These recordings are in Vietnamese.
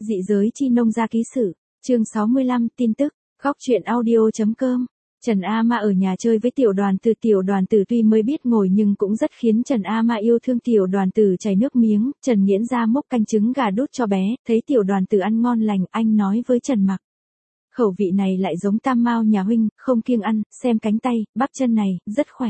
Dị giới chi nông gia ký sự, chương 65, tin tức, góc truyện audio.com. Trần A Ma ở nhà chơi với tiểu đoàn tử tuy mới biết ngồi nhưng cũng rất khiến Trần A Ma yêu thương. Tiểu đoàn tử chảy nước miếng, Trần Nghiễn ra múc canh trứng gà đút cho bé, thấy tiểu đoàn tử ăn ngon lành, anh nói với Trần Mặc. Khẩu vị này lại giống tam mao nhà huynh, không kiêng ăn, xem cánh tay, bắp chân này, rất khỏe.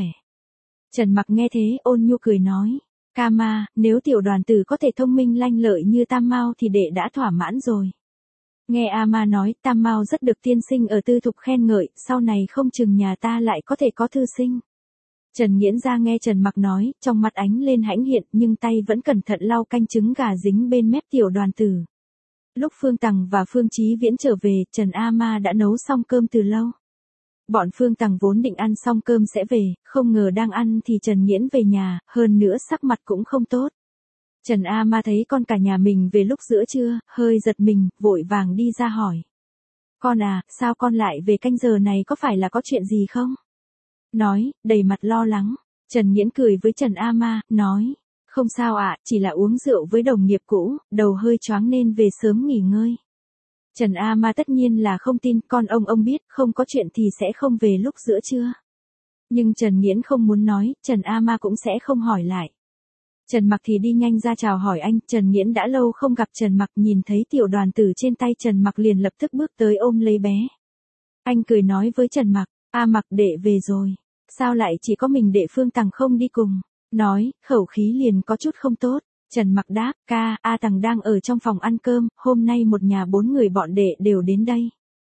Trần Mặc nghe thế ôn nhu cười nói, ca ma, nếu tiểu đoàn tử có thể thông minh lanh lợi như tam mao thì đệ đã thỏa mãn rồi. Nghe A Ma nói, tam mao rất được tiên sinh ở tư thục khen ngợi, sau này không chừng nhà ta lại có thể có thư sinh. Trần Nghiễn ra nghe Trần Mặc nói, trong mắt ánh lên hãnh hiện, nhưng tay vẫn cẩn thận lau canh trứng gà dính bên mép tiểu đoàn tử. Lúc Phương Tằng và Phương Chí Viễn trở về, Trần A Ma đã nấu xong cơm từ lâu. Bọn Phương Tằng vốn định ăn xong cơm sẽ về, không ngờ đang ăn thì Trần Nghiễn về nhà, hơn nữa sắc mặt cũng không tốt. Trần A Ma thấy con cả nhà mình về lúc giữa trưa, hơi giật mình, vội vàng đi ra hỏi. Con à, sao con lại về canh giờ này, có phải là có chuyện gì không? Nói, đầy mặt lo lắng. Trần Nghiễn cười với Trần A Ma, nói, không sao ạ, chỉ là uống rượu với đồng nghiệp cũ, đầu hơi choáng nên về sớm nghỉ ngơi. Trần A Ma tất nhiên là không tin, con ông biết, không có chuyện thì sẽ không về lúc giữa trưa. Nhưng Trần Nghiễn không muốn nói, Trần A Ma cũng sẽ không hỏi lại. Trần Mặc thì đi nhanh ra chào hỏi anh, Trần Nghiễn đã lâu không gặp Trần Mặc, nhìn thấy tiểu đoàn tử trên tay Trần Mặc liền lập tức bước tới ôm lấy bé. Anh cười nói với Trần Mặc, A Mặc đệ về rồi, sao lại chỉ có mình đệ Phương Tằng không đi cùng, nói, khẩu khí liền có chút không tốt. Trần Mặc đáp, ca, A Tằng đang ở trong phòng ăn cơm, hôm nay một nhà 4 người bọn đệ đều đến đây.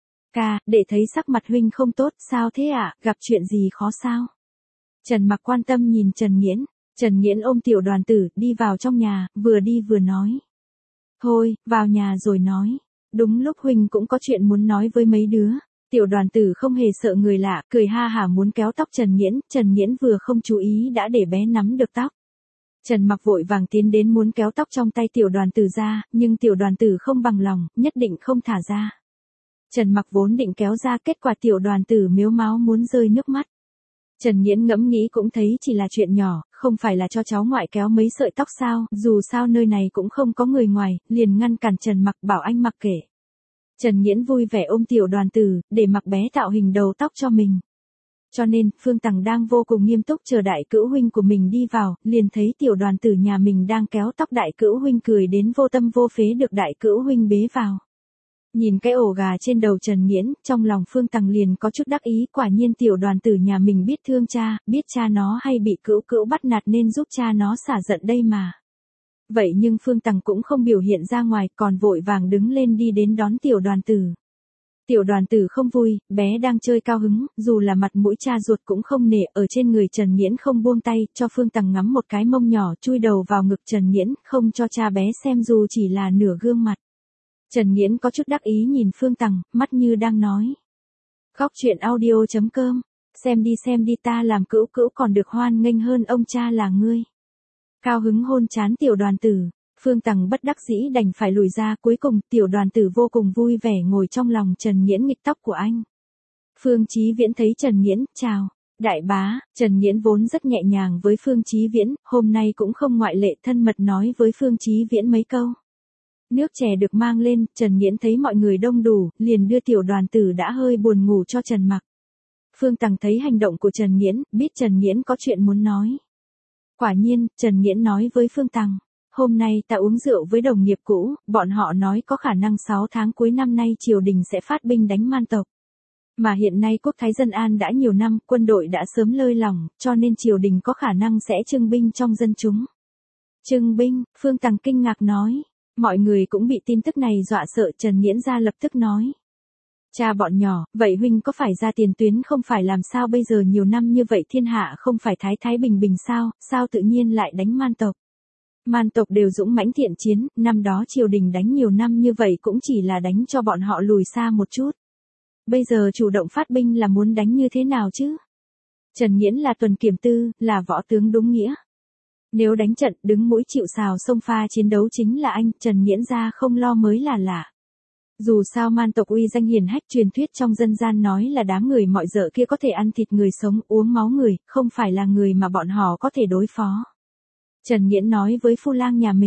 Ca, đệ thấy sắc mặt huynh không tốt, sao thế ạ, gặp chuyện gì khó sao? Trần Mặc quan tâm nhìn Trần Nghiễn. Trần Nghiễn ôm tiểu đoàn tử, đi vào trong nhà, vừa đi vừa nói. Thôi, vào nhà rồi nói. Đúng lúc huynh cũng có chuyện muốn nói với mấy đứa. Tiểu đoàn tử không hề sợ người lạ, cười ha hả muốn kéo tóc Trần Nghiễn vừa không chú ý đã để bé nắm được tóc. Trần Mặc vội vàng tiến đến muốn kéo tóc trong tay tiểu đoàn tử ra, nhưng tiểu đoàn tử không bằng lòng, nhất định không thả ra. Trần Mặc vốn định kéo ra, kết quả tiểu đoàn tử mếu máo muốn rơi nước mắt. Trần Nghiễn ngẫm nghĩ cũng thấy chỉ là chuyện nhỏ, không phải là cho cháu ngoại kéo mấy sợi tóc sao, dù sao nơi này cũng không có người ngoài, liền ngăn cản Trần Mặc bảo anh mặc kệ. Trần Nghiễn vui vẻ ôm tiểu đoàn tử, để mặc bé tạo hình đầu tóc cho mình. Cho nên, Phương Tằng đang vô cùng nghiêm túc chờ đại cữu huynh của mình đi vào, liền thấy tiểu đoàn tử nhà mình đang kéo tóc đại cữu huynh, cười đến vô tâm vô phế được đại cữu huynh bế vào. Nhìn cái ổ gà trên đầu Trần Nghiễn, trong lòng Phương Tằng liền có chút đắc ý, quả nhiên tiểu đoàn tử nhà mình biết thương cha, biết cha nó hay bị cữu cữu bắt nạt nên giúp cha nó xả giận đây mà. Vậy nhưng Phương Tằng cũng không biểu hiện ra ngoài, còn vội vàng đứng lên đi đến đón tiểu đoàn tử. Tiểu đoàn tử không vui, bé đang chơi cao hứng, dù là mặt mũi cha ruột cũng không nể, ở trên người Trần Nghiễn không buông tay, cho Phương Tằng ngắm một cái mông nhỏ, chui đầu vào ngực Trần Nghiễn, không cho cha bé xem dù chỉ là nửa gương mặt. Trần Nghiễn có chút đắc ý nhìn Phương Tằng, mắt như đang nói. Góc truyện audio.com, xem đi ta làm cữu cữu còn được hoan nghênh hơn ông cha là ngươi. Cao hứng hôn trán tiểu đoàn tử, Phương Tằng bất đắc dĩ đành phải lùi ra, cuối cùng tiểu đoàn tử vô cùng vui vẻ ngồi trong lòng Trần Nghiễn nghịch tóc của anh. Phương Chí Viễn thấy Trần Nghiễn, chào. Đại bá, Trần Nghiễn vốn rất nhẹ nhàng với Phương Chí Viễn, hôm nay cũng không ngoại lệ, thân mật nói với Phương Chí Viễn mấy câu. Nước chè được mang lên, Trần Nghiễn thấy mọi người đông đủ, liền đưa tiểu đoàn tử đã hơi buồn ngủ cho Trần Mặc. Phương Tằng thấy hành động của Trần Nghiễn, biết Trần Nghiễn có chuyện muốn nói. Quả nhiên, Trần Nghiễn nói với Phương Tằng, hôm nay ta uống rượu với đồng nghiệp cũ, bọn họ nói có khả năng 6 tháng cuối năm nay triều đình sẽ phát binh đánh Man tộc. Mà hiện nay quốc thái dân an đã nhiều năm, quân đội đã sớm lơi lỏng, cho nên triều đình có khả năng sẽ trưng binh trong dân chúng. Trưng binh, Phương Tằng kinh ngạc nói. Mọi người cũng bị tin tức này dọa sợ, Trần Nghiễn ra lập tức nói. Cha bọn nhỏ, vậy huynh có phải ra tiền tuyến không, phải làm sao bây giờ nhiều năm như vậy thiên hạ không phải thái bình bình sao, sao tự nhiên lại đánh Man tộc. Man tộc đều dũng mãnh thiện chiến, năm đó triều đình đánh nhiều năm như vậy cũng chỉ là đánh cho bọn họ lùi xa một chút. Bây giờ chủ động phát binh là muốn đánh như thế nào chứ? Trần Nghiễn là tuần kiểm tư, là võ tướng đúng nghĩa. Nếu đánh trận đứng mũi chịu sào xông pha chiến đấu chính là anh, Trần Nghiễn ra không lo mới là lạ. Dù sao Man tộc uy danh hiển hách, truyền thuyết trong dân gian nói là đám người mọi dợ kia có thể ăn thịt người sống, uống máu người, không phải là người mà bọn họ có thể đối phó. Trần Nghiễn nói với Phu Lang nhà mình,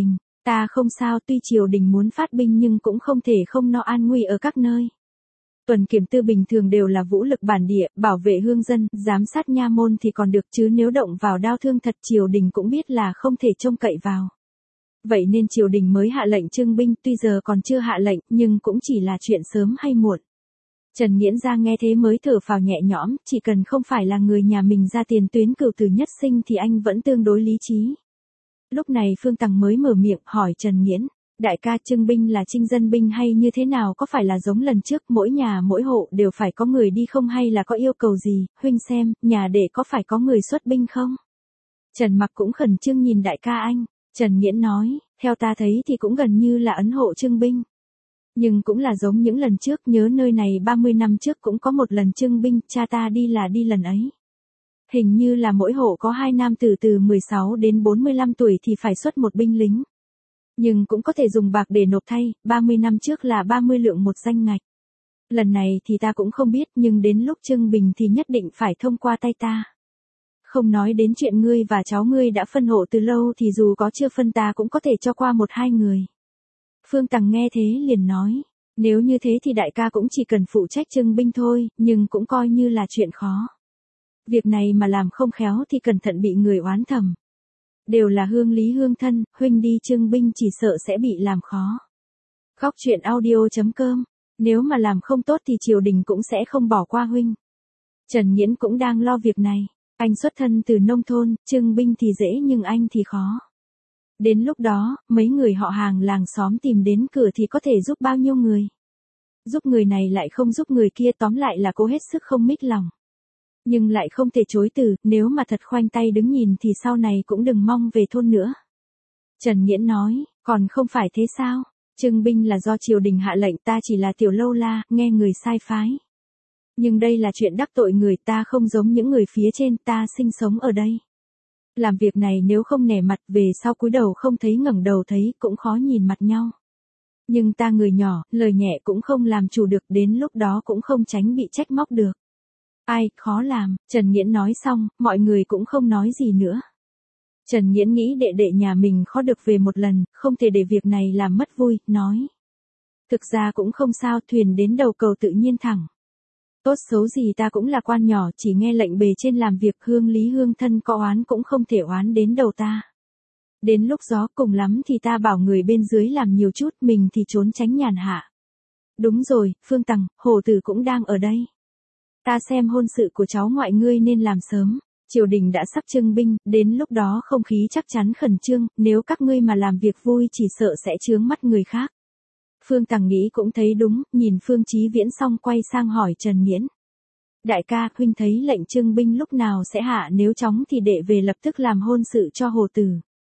Ta không sao, tuy triều đình muốn phát binh nhưng cũng không thể không no an nguy ở các nơi. Tuần kiểm tư bình thường đều là vũ lực bản địa, bảo vệ hương dân, giám sát nha môn thì còn được chứ nếu động vào đao thương thật triều đình cũng biết là không thể trông cậy vào. Vậy nên triều đình mới hạ lệnh trưng binh, tuy giờ còn chưa hạ lệnh nhưng cũng chỉ là chuyện sớm hay muộn. Trần Nghiễn ra nghe thế mới thở phào nhẹ nhõm, chỉ cần không phải là người nhà mình ra tiền tuyến cửu tử nhất sinh thì anh vẫn tương đối lý trí. Lúc này Phương Tằng mới mở miệng hỏi Trần Nghiễn, đại ca trưng binh là trinh dân binh hay như thế nào, có phải là giống lần trước mỗi nhà mỗi hộ đều phải có người đi không hay là có yêu cầu gì, huynh xem, nhà đệ có phải có người xuất binh không? Trần Mặc cũng khẩn trương nhìn đại ca anh, Trần Nghiễn nói, theo ta thấy thì cũng gần như là ấn hộ trưng binh. Nhưng cũng là giống những lần trước, nhớ nơi này 30 năm trước cũng có một lần trưng binh, cha ta đi là đi lần ấy. Hình như là mỗi hộ có 2 nam tử từ 16 đến 45 tuổi thì phải xuất một binh lính. Nhưng cũng có thể dùng bạc để nộp thay, 30 năm trước là 30 lượng một danh ngạch. Lần này thì ta cũng không biết nhưng đến lúc trưng binh thì nhất định phải thông qua tay ta. Không nói đến chuyện ngươi và cháu ngươi đã phân hộ từ lâu thì dù có chưa phân ta cũng có thể cho qua 1-2 người. Phương Tằng nghe thế liền nói, nếu như thế thì đại ca cũng chỉ cần phụ trách trưng binh thôi, nhưng cũng coi như là chuyện khó. Việc này mà làm không khéo thì cẩn thận bị người oán thầm. Đều là hương lý hương thân, huynh đi trưng binh chỉ sợ sẽ bị làm khó. Góc truyện audio.com, nếu mà làm không tốt thì triều đình cũng sẽ không bỏ qua huynh. Trần Nghiễn cũng đang lo việc này, anh xuất thân từ nông thôn, trưng binh thì dễ nhưng anh thì khó. Đến lúc đó, mấy người họ hàng làng xóm tìm đến cửa thì có thể giúp bao nhiêu người. Giúp người này lại không giúp người kia, tóm lại là cố hết sức không mích lòng. Nhưng lại không thể chối từ, nếu mà thật khoanh tay đứng nhìn thì sau này cũng đừng mong về thôn nữa. Trần Nghiễn nói, còn không phải thế sao? Trưng binh là do triều đình hạ lệnh, ta chỉ là tiểu lâu la, nghe người sai phái. Nhưng đây là chuyện đắc tội người, ta không giống những người phía trên, ta sinh sống ở đây. Làm việc này nếu không nể mặt về sau cúi đầu không thấy ngẩng đầu thấy cũng khó nhìn mặt nhau. Nhưng ta người nhỏ, lời nhẹ cũng không làm chủ được, đến lúc đó cũng không tránh bị trách móc được. Ai, khó làm, Trần Nghiễn nói xong, mọi người cũng không nói gì nữa. Trần Nghiễn nghĩ đệ đệ nhà mình khó được về một lần, không thể để việc này làm mất vui, nói. Thực ra cũng không sao, thuyền đến đầu cầu tự nhiên thẳng. Tốt xấu gì ta cũng là quan nhỏ, chỉ nghe lệnh bề trên làm việc, hương lý hương thân có oán cũng không thể oán đến đầu ta. Đến lúc gió cùng lắm thì ta bảo người bên dưới làm nhiều chút, mình thì trốn tránh nhàn hạ. Đúng rồi, Phương Tằng, Hồ Tử cũng đang ở đây. Ta xem hôn sự của cháu ngoại ngươi nên làm sớm, triều đình đã sắp trưng binh, đến lúc đó không khí chắc chắn khẩn trương, nếu các ngươi mà làm việc vui chỉ sợ sẽ chướng mắt người khác. Phương Tằng nghĩ cũng thấy đúng, nhìn Phương Chí Viễn xong quay sang hỏi Trần Nghiễn. Đại ca, huynh thấy lệnh trưng binh lúc nào sẽ hạ, nếu chóng thì đệ về lập tức làm hôn sự cho Hồ Tử.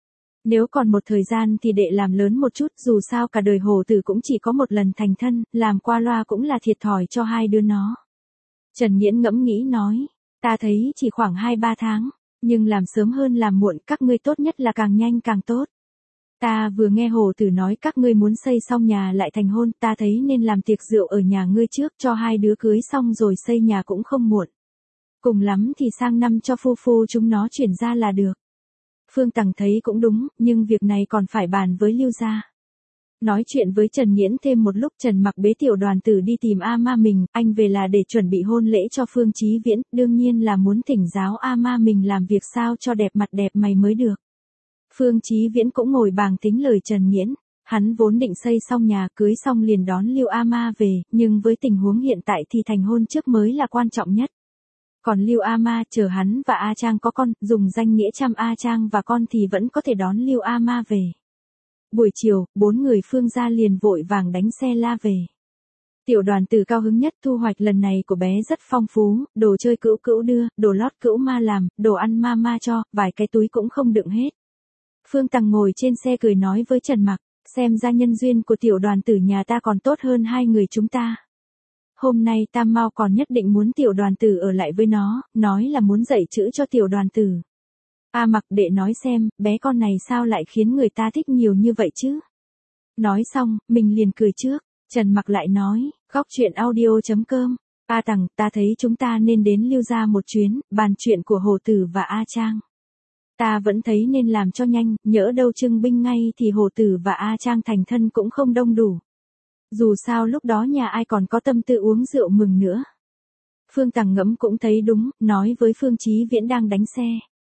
Nếu còn một thời gian thì đệ làm lớn một chút, dù sao cả đời Hồ Tử cũng chỉ có một lần thành thân, làm qua loa cũng là thiệt thòi cho hai đứa nó. Trần Nghiễn ngẫm nghĩ nói, ta thấy chỉ khoảng 2-3 tháng, nhưng làm sớm hơn làm muộn, các ngươi tốt nhất là càng nhanh càng tốt. Ta vừa nghe Hồ Tử nói các ngươi muốn xây xong nhà lại thành hôn, ta thấy nên làm tiệc rượu ở nhà ngươi trước, cho hai đứa cưới xong rồi xây nhà cũng không muộn. Cùng lắm thì sang năm cho phu phu chúng nó chuyển ra là được. Phương Tằng thấy cũng đúng, nhưng việc này còn phải bàn với Lưu gia. Nói chuyện với Trần Nghiễn thêm một lúc, Trần Mặc bế tiểu đoàn tử đi tìm A Ma mình, anh về là để chuẩn bị hôn lễ cho Phương Chí Viễn, đương nhiên là muốn thỉnh giáo A Ma mình làm việc sao cho đẹp mặt đẹp mày mới được. Phương Chí Viễn cũng ngồi bàng tính lời Trần Nghiễn, hắn vốn định xây xong nhà cưới xong liền đón Lưu A Ma về, nhưng với tình huống hiện tại thì thành hôn trước mới là quan trọng nhất. Còn Lưu A Ma chờ hắn và A Trang có con, dùng danh nghĩa chăm A Trang và con thì vẫn có thể đón Lưu A Ma về. Buổi chiều, 4 người Phương gia liền vội vàng đánh xe la về. Tiểu đoàn tử cao hứng nhất, thu hoạch lần này của bé rất phong phú, đồ chơi cữu cữu đưa, đồ lót cữu ma làm, đồ ăn ma ma cho, vài cái túi cũng không đựng hết. Phương Tằng ngồi trên xe cười nói với Trần Mặc, xem ra nhân duyên của tiểu đoàn tử nhà ta còn tốt hơn hai người chúng ta. Hôm nay Tam Mao còn nhất định muốn tiểu đoàn tử ở lại với nó, nói là muốn dạy chữ cho tiểu đoàn tử. A Mặc đệ nói xem, bé con này sao lại khiến người ta thích nhiều như vậy chứ? Nói xong, mình liền cười trước, Trần Mặc lại nói, góc truyện audio.com, A Tằng, ta thấy chúng ta nên đến Lưu gia một chuyến, bàn chuyện của Hồ Tử và A Trang. Ta vẫn thấy nên làm cho nhanh, nhỡ đâu trưng binh ngay thì Hồ Tử và A Trang thành thân cũng không đông đủ. Dù sao lúc đó nhà ai còn có tâm tư uống rượu mừng nữa. Phương Tằng ngẫm cũng thấy đúng, nói với Phương Chí Viễn đang đánh xe.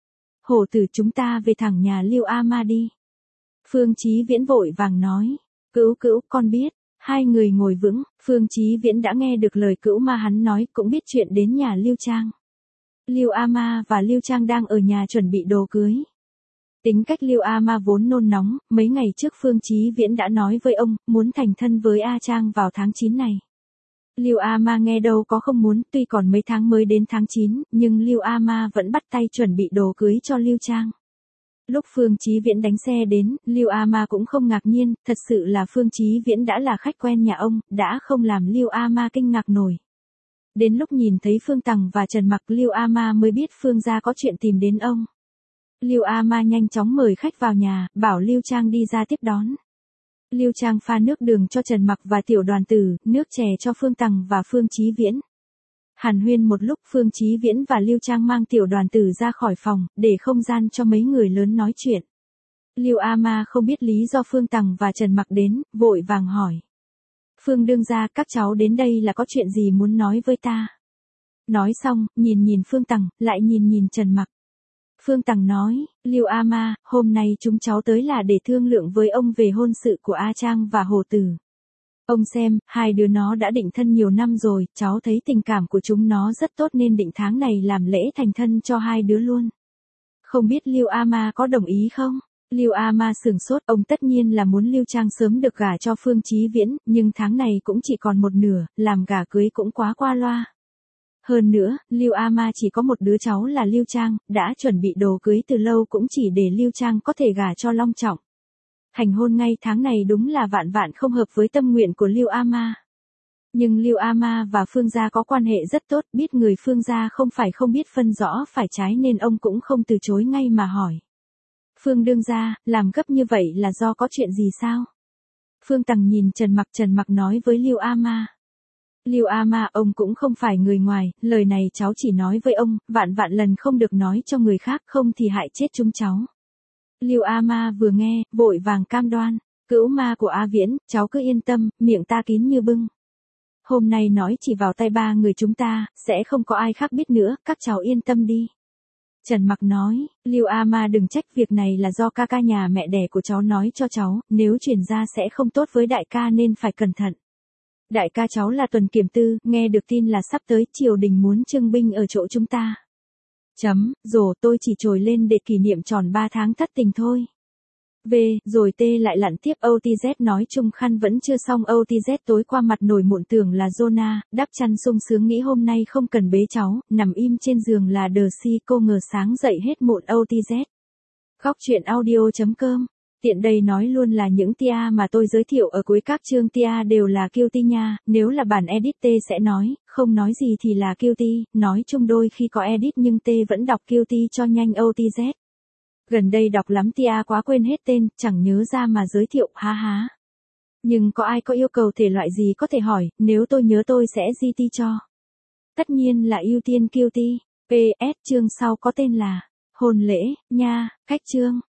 Hồ Tử chúng ta về thẳng nhà Lưu A Ma đi. Phương Chí Viễn vội vàng nói. Cữu cữu con biết. Hai người ngồi vững, Phương Chí Viễn đã nghe được lời cữu ma hắn nói cũng biết chuyện đến nhà Lưu Trang. Lưu A Ma và Lưu Trang đang ở nhà chuẩn bị đồ cưới. Tính cách Lưu A Ma vốn nôn nóng, mấy ngày trước Phương Chí Viễn đã nói với ông, muốn thành thân với A Trang vào tháng 9 này. Lưu A Ma nghe đâu có không muốn, tuy còn mấy tháng mới đến tháng 9, nhưng Lưu A Ma vẫn bắt tay chuẩn bị đồ cưới cho Lưu Trang. Lúc Phương Chí Viễn đánh xe đến, Lưu A Ma cũng không ngạc nhiên, thật sự là Phương Chí Viễn đã là khách quen nhà ông, đã không làm Lưu A Ma kinh ngạc nổi. Đến lúc nhìn thấy Phương Tằng và Trần Mặc, Lưu A Ma mới biết Phương gia có chuyện tìm đến ông. Lưu A Ma nhanh chóng mời khách vào nhà, bảo Lưu Trang đi ra tiếp đón. Lưu Trang pha nước đường cho Trần Mặc và Tiểu Đoàn Tử, nước chè cho Phương Tằng và Phương Chí Viễn. Hàn huyên một lúc, Phương Chí Viễn và Lưu Trang mang Tiểu Đoàn Tử ra khỏi phòng, để không gian cho mấy người lớn nói chuyện. Lưu A Ma không biết lý do Phương Tằng và Trần Mặc đến, vội vàng hỏi. Phương đương gia, các cháu đến đây là có chuyện gì muốn nói với ta? Nói xong, nhìn Phương Tằng, lại nhìn Trần Mặc. Phương Tằng nói, Lưu A Ma, hôm nay chúng cháu tới là để thương lượng với ông về hôn sự của A Trang và Hồ Tử. Ông xem, hai đứa nó đã định thân nhiều năm rồi, cháu thấy tình cảm của chúng nó rất tốt nên định tháng này làm lễ thành thân cho hai đứa luôn. Không biết Lưu A Ma có đồng ý không? Lưu A Ma sửng sốt, ông tất nhiên là muốn Lưu Trang sớm được gả cho Phương Chí Viễn, nhưng tháng này cũng chỉ còn một nửa, làm gả cưới cũng quá qua loa. Hơn nữa, Lưu A Ma chỉ có một đứa cháu là Lưu Trang, đã chuẩn bị đồ cưới từ lâu cũng chỉ để Lưu Trang có thể gả cho long trọng. Hành hôn ngay tháng này đúng là vạn vạn không hợp với tâm nguyện của Lưu A Ma. Nhưng Lưu A Ma và Phương gia có quan hệ rất tốt, biết người Phương gia không phải không biết phân rõ phải trái nên ông cũng không từ chối ngay mà hỏi. Phương đương gia, làm gấp như vậy là do có chuyện gì sao? Phương Tằng nhìn Trần Mặc nói với Lưu A Ma. Lưu A Ma, ông cũng không phải người ngoài, lời này cháu chỉ nói với ông, vạn vạn lần không được nói cho người khác, không thì hại chết chúng cháu. Lưu A Ma vừa nghe, vội vàng cam đoan, cữu ma của A Viễn, cháu cứ yên tâm, miệng ta kín như bưng. Hôm nay nói chỉ vào tay ba người chúng ta, sẽ không có ai khác biết nữa, các cháu yên tâm đi. Trần Mặc nói, Lưu A Ma đừng trách, việc này là do ca nhà mẹ đẻ của cháu nói cho cháu, nếu truyền ra sẽ không tốt với đại ca nên phải cẩn thận. Đại ca cháu là Tuần Kiểm Tư, nghe được tin là sắp tới triều đình muốn trưng binh ở chỗ chúng ta. Rồi tôi chỉ trồi lên để kỷ niệm tròn 3 tháng thất tình thôi. Rồi lại lặn tiếp. OTZ nói chung khăn vẫn chưa xong. OTZ tối qua mặt nổi mụn tưởng là Zona, đắp chăn sung sướng nghĩ hôm nay không cần bế cháu, nằm im trên giường là The Si, cô ngờ sáng dậy hết mụn. OTZ. Góc truyện audio.com. Tiện đây nói luôn là những tia mà tôi giới thiệu ở cuối các chương tia đều là cutie nha, nếu là bản edit T sẽ nói, không nói gì thì là cutie, nói chung đôi khi có edit nhưng T vẫn đọc cutie cho nhanh. OTZ. Gần đây đọc lắm tia quá quên hết tên, chẳng nhớ ra mà giới thiệu, há há. Nhưng có ai có yêu cầu thể loại gì có thể hỏi, nếu tôi nhớ tôi sẽ GT cho. Tất nhiên là ưu tiên cutie. PS chương sau có tên là hôn lễ, nha, cách chương.